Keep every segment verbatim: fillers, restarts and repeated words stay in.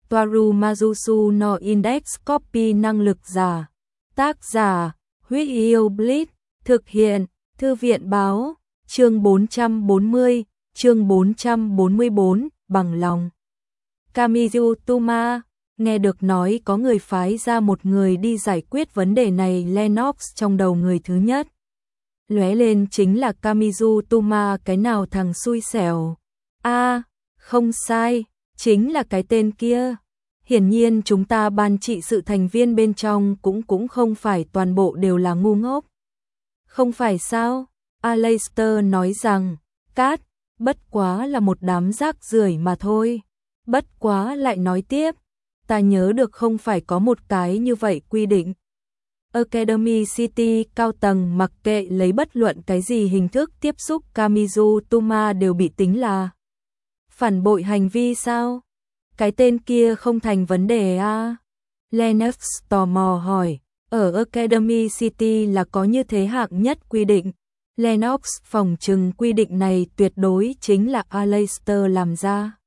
Toaru Majusu no Index Copy năng lực giả. Tác giả, Huyết Yêu Blitz, thực hiện, Thư viện báo, chương bốn trăm bốn mươi, chương bốn trăm bốn mươi bốn, bằng lòng. Kamizu Tuma, nghe được nói có người phái ra một người đi giải quyết vấn đề này, Lennox trong đầu người thứ nhất lóe lên chính là Kamizu Tuma, cái nào thằng xui xẻo. A, à, không sai, chính là cái tên kia. Hiển nhiên chúng ta ban trị sự thành viên bên trong cũng cũng không phải toàn bộ đều là ngu ngốc. Không phải sao? Aleister nói rằng, Cát, bất quá là một đám rác rưởi mà thôi. Bất quá lại nói tiếp, ta nhớ được không phải có một cái như vậy quy định. Academy City cao tầng mặc kệ lấy bất luận cái gì hình thức tiếp xúc Kamizu Tuma đều bị tính là phản bội hành vi sao? Cái tên kia không thành vấn đề à? Lennox tò mò hỏi, ở Academy City là có như thế hạng nhất quy định. Lennox phòng trừng quy định này tuyệt đối chính là Aleister làm ra.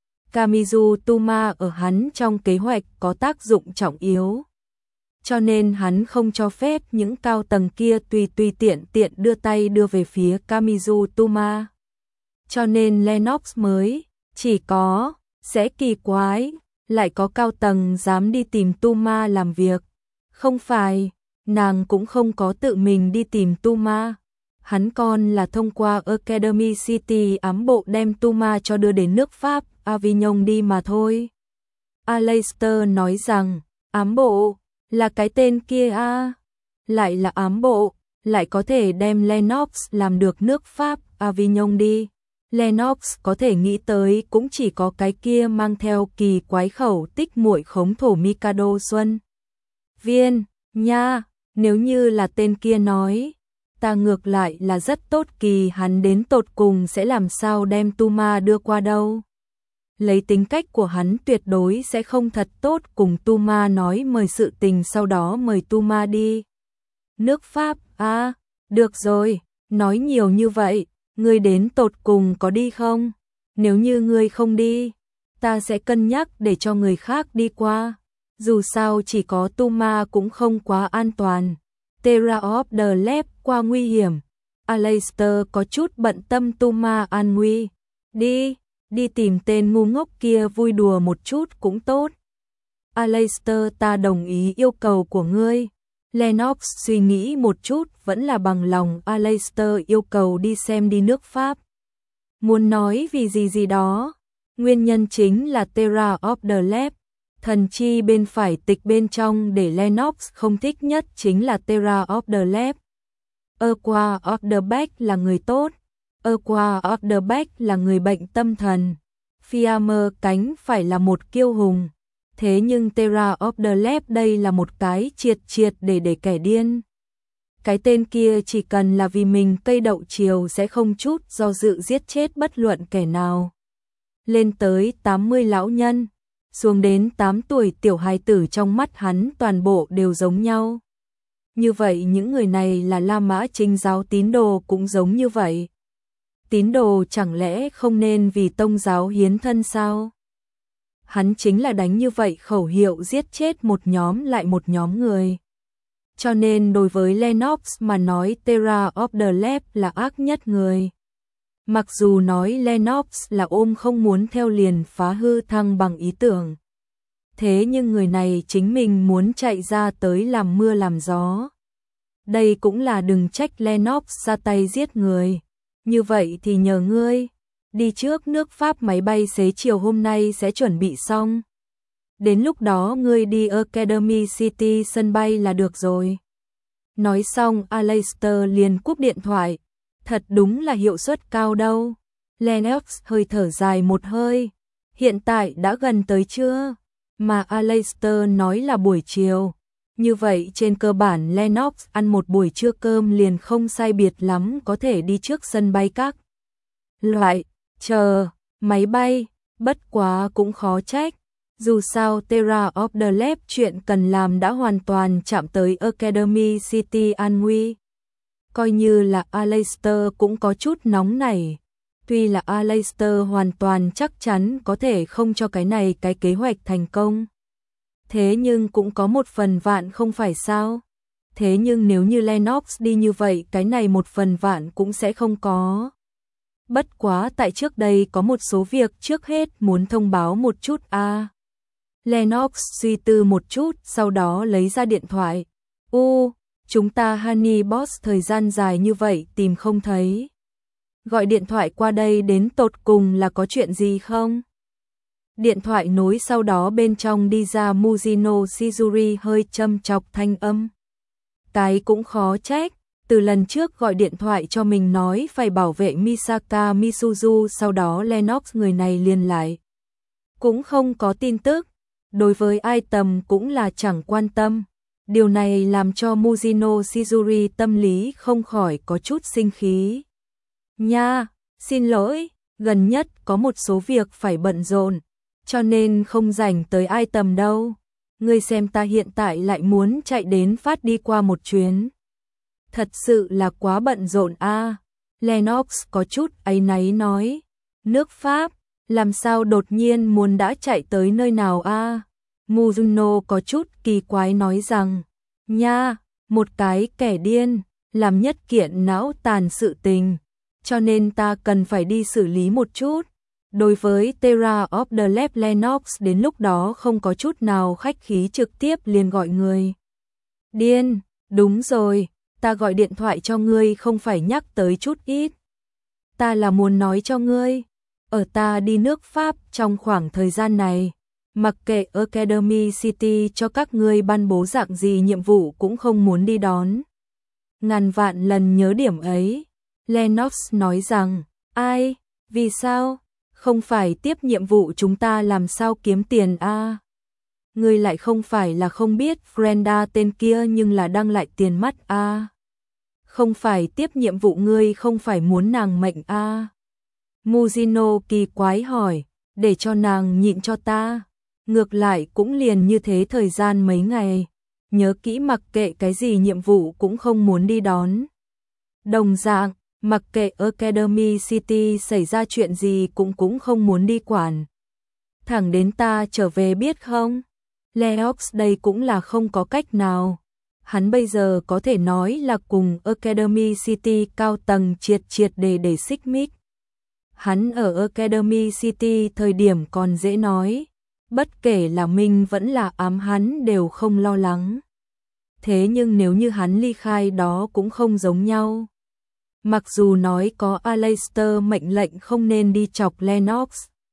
Kamizu Tuma ở hắn trong kế hoạch có tác dụng trọng yếu. Cho nên hắn không cho phép những cao tầng kia tùy tùy tiện tiện đưa tay đưa về phía Kamizu Tuma. Cho nên Lennox mới, chỉ có, sẽ kỳ quái, lại có cao tầng dám đi tìm Tuma làm việc. Không phải, nàng cũng không có tự mình đi tìm Tuma. Hắn còn là thông qua Academy City ám bộ đem Tuma cho đưa đến nước Pháp, Avignon đi mà thôi. Aleister nói rằng, ám bộ, là cái tên kia à? Lại là ám bộ, lại có thể đem Lennox làm được nước Pháp, Avignon đi. Lennox có thể nghĩ tới cũng chỉ có cái kia mang theo kỳ quái khẩu tích muội khống thổ Mikado Xuân Viên, nha, nếu như là tên kia nói, ta ngược lại là rất tốt kỳ hắn đến tột cùng sẽ làm sao đem Tuma đưa qua đâu. Lấy tính cách của hắn tuyệt đối sẽ không thật tốt cùng Tuma nói mời sự tình sau đó mời Tuma đi. Nước Pháp, à, được rồi, nói nhiều như vậy, ngươi đến tột cùng có đi không? Nếu như ngươi không đi, ta sẽ cân nhắc để cho người khác đi qua. Dù sao chỉ có Tuma cũng không quá an toàn. Terra of the Lab qua nguy hiểm. Aleister có chút bận tâm Tuma an nguy. Đi, đi tìm tên ngu ngốc kia vui đùa một chút cũng tốt. Aleister, ta đồng ý yêu cầu của ngươi. Lennox suy nghĩ một chút vẫn là bằng lòng Aleister yêu cầu đi xem đi nước Pháp. Muốn nói vì gì gì đó. Nguyên nhân chính là Terra of the Lab. Thần chi bên phải tịch bên trong để Lennox không thích nhất chính là Terra of the Lab. Aqua of the Back là người tốt. Aqua of the Back là người bệnh tâm thần. Fiammer cánh phải là một kiêu hùng. Thế nhưng Terra of the Lab đây là một cái triệt triệt để để kẻ điên. Cái tên kia chỉ cần là vì mình cây đậu chiều sẽ không chút do dự giết chết bất luận kẻ nào. Lên tới tám mươi lão nhân, xuống đến tám tuổi tiểu hài tử trong mắt hắn toàn bộ đều giống nhau. Như vậy những người này là La Mã Chính giáo tín đồ cũng giống như vậy. Tín đồ chẳng lẽ không nên vì tông giáo hiến thân sao? Hắn chính là đánh như vậy khẩu hiệu giết chết một nhóm lại một nhóm người. Cho nên đối với Lennox mà nói Terra of the Lab là ác nhất người. Mặc dù nói Lennox là ôm không muốn theo liền phá hư thăng bằng ý tưởng. Thế nhưng người này chính mình muốn chạy ra tới làm mưa làm gió. Đây cũng là đừng trách Lennox ra tay giết người. Như vậy thì nhờ ngươi. Đi trước nước Pháp, máy bay xế chiều hôm nay sẽ chuẩn bị xong. Đến lúc đó ngươi đi Academy City sân bay là được rồi. Nói xong Aleister liền cúp điện thoại. Thật đúng là hiệu suất cao đâu. Lennox hơi thở dài một hơi. Hiện tại đã gần tới trưa. Mà Aleister nói là buổi chiều. Như vậy trên cơ bản Lennox ăn một buổi trưa cơm liền không sai biệt lắm có thể đi trước sân bay các loại. Chờ, máy bay, bất quá cũng khó trách. Dù sao Terra of the Lab chuyện cần làm đã hoàn toàn chạm tới Academy City an nguy. Coi như là Aleister cũng có chút nóng nảy. Tuy là Aleister hoàn toàn chắc chắn có thể không cho cái này cái kế hoạch thành công. Thế nhưng cũng có một phần vạn không phải sao? Thế nhưng nếu như Lennox đi như vậy cái này một phần vạn cũng sẽ không có. Bất quá tại trước đây có một số việc trước hết muốn thông báo một chút a. À. Lennox suy tư một chút sau đó lấy ra điện thoại. U, chúng ta Honey Boss thời gian dài như vậy tìm không thấy. Gọi điện thoại qua đây đến tột cùng là có chuyện gì không? Điện thoại nối sau đó bên trong đi ra Muzino Shizuri hơi châm chọc thanh âm. Cái cũng khó trách, từ lần trước gọi điện thoại cho mình nói phải bảo vệ Misaka Misuzu sau đó Lennox người này liền lại. Cũng không có tin tức, đối với ai tầm cũng là chẳng quan tâm. Điều này làm cho Muzino Shizuri tâm lý không khỏi có chút sinh khí. Nha, xin lỗi, gần nhất có một số việc phải bận rộn, cho nên không rảnh tới ai tầm đâu. Ngươi xem ta hiện tại lại muốn chạy đến phát đi qua một chuyến. Thật sự là quá bận rộn a. À. Lennox có chút áy náy nói. Nước Pháp, làm sao đột nhiên muốn đã chạy tới nơi nào a? À? Muzino có chút kỳ quái nói rằng. Nha, một cái kẻ điên, làm nhất kiện não tàn sự tình. Cho nên ta cần phải đi xử lý một chút. Đối với Terra of the Lab Lennox đến lúc đó không có chút nào khách khí trực tiếp liền gọi người. Điên, đúng rồi, ta gọi điện thoại cho ngươi không phải nhắc tới chút ít. Ta là muốn nói cho ngươi, ở ta đi nước Pháp trong khoảng thời gian này, mặc kệ Academy City cho các ngươi ban bố dạng gì nhiệm vụ cũng không muốn đi đón. Ngàn vạn lần nhớ điểm ấy, Lennox nói rằng, ai, vì sao? Không phải tiếp nhiệm vụ chúng ta làm sao kiếm tiền a? À? Ngươi lại không phải là không biết Brenda tên kia nhưng là đăng lại tiền mắt a. À? Không phải tiếp nhiệm vụ ngươi không phải muốn nàng mệnh a. À? Muzino kỳ quái hỏi, để cho nàng nhịn cho ta. Ngược lại cũng liền như thế thời gian mấy ngày. Nhớ kỹ mặc kệ cái gì nhiệm vụ cũng không muốn đi đón. Đồng dạng, mặc kệ Academy City xảy ra chuyện gì cũng cũng không muốn đi quản. Thẳng đến ta trở về biết không? Lennox đây cũng là không có cách nào. Hắn bây giờ có thể nói là cùng Academy City cao tầng triệt triệt để để xích mích. Hắn ở Academy City thời điểm còn dễ nói. Bất kể là mình vẫn là ám hắn đều không lo lắng. Thế nhưng nếu như hắn ly khai đó cũng không giống nhau. Mặc dù nói có Aleister mệnh lệnh không nên đi chọc Lennox.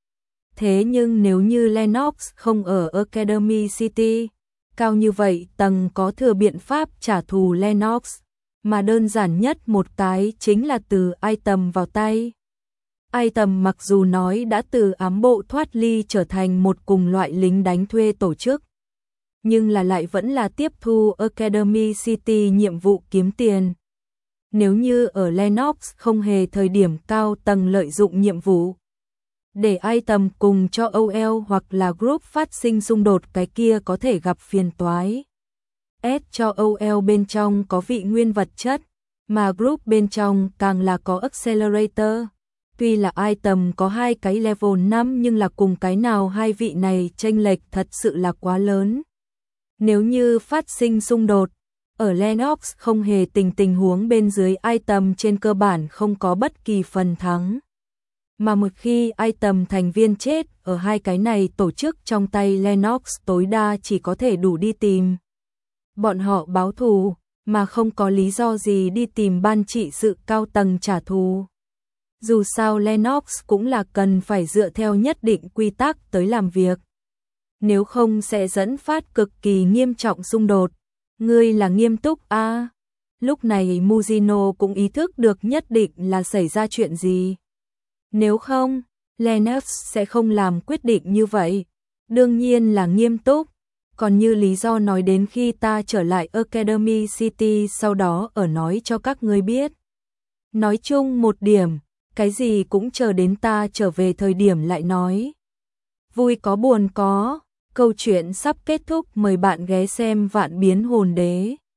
Thế nhưng nếu như Lennox không ở Academy City, cao như vậy tầng có thừa biện pháp trả thù Lennox. Mà đơn giản nhất một cái chính là từ Item vào tay. Item mặc dù nói đã từ ám bộ thoát ly trở thành một cùng loại lính đánh thuê tổ chức. Nhưng là lại vẫn là tiếp thu Academy City nhiệm vụ kiếm tiền. Nếu như ở Lennox không hề thời điểm cao tầng lợi dụng nhiệm vụ để Item cùng cho o lờ hoặc là group phát sinh xung đột cái kia có thể gặp phiền toái. S cho o lờ bên trong có vị nguyên vật chất, mà group bên trong càng là có accelerator. Tuy là Item có hai cái level năm nhưng là cùng cái nào hai vị này chênh lệch thật sự là quá lớn. Nếu như phát sinh xung đột, ở Lennox không hề tình tình huống bên dưới Item trên cơ bản không có bất kỳ phần thắng. Mà một khi Item thành viên chết ở hai cái này tổ chức trong tay Lennox tối đa chỉ có thể đủ đi tìm bọn họ báo thù, mà không có lý do gì đi tìm ban trị sự cao tầng trả thù. Dù sao Lennox cũng là cần phải dựa theo nhất định quy tắc tới làm việc. Nếu không sẽ dẫn phát cực kỳ nghiêm trọng xung đột. Ngươi là nghiêm túc a? À? Lúc này Muzino cũng ý thức được nhất định là xảy ra chuyện gì. Nếu không, Lennox sẽ không làm quyết định như vậy. Đương nhiên là nghiêm túc. Còn như lý do nói đến khi ta trở lại Academy City sau đó ở nói cho các ngươi biết. Nói chung một điểm, cái gì cũng chờ đến ta trở về thời điểm lại nói. Vui có buồn có, câu chuyện sắp kết thúc, mời bạn ghé xem Vạn Biến Hồn Đế.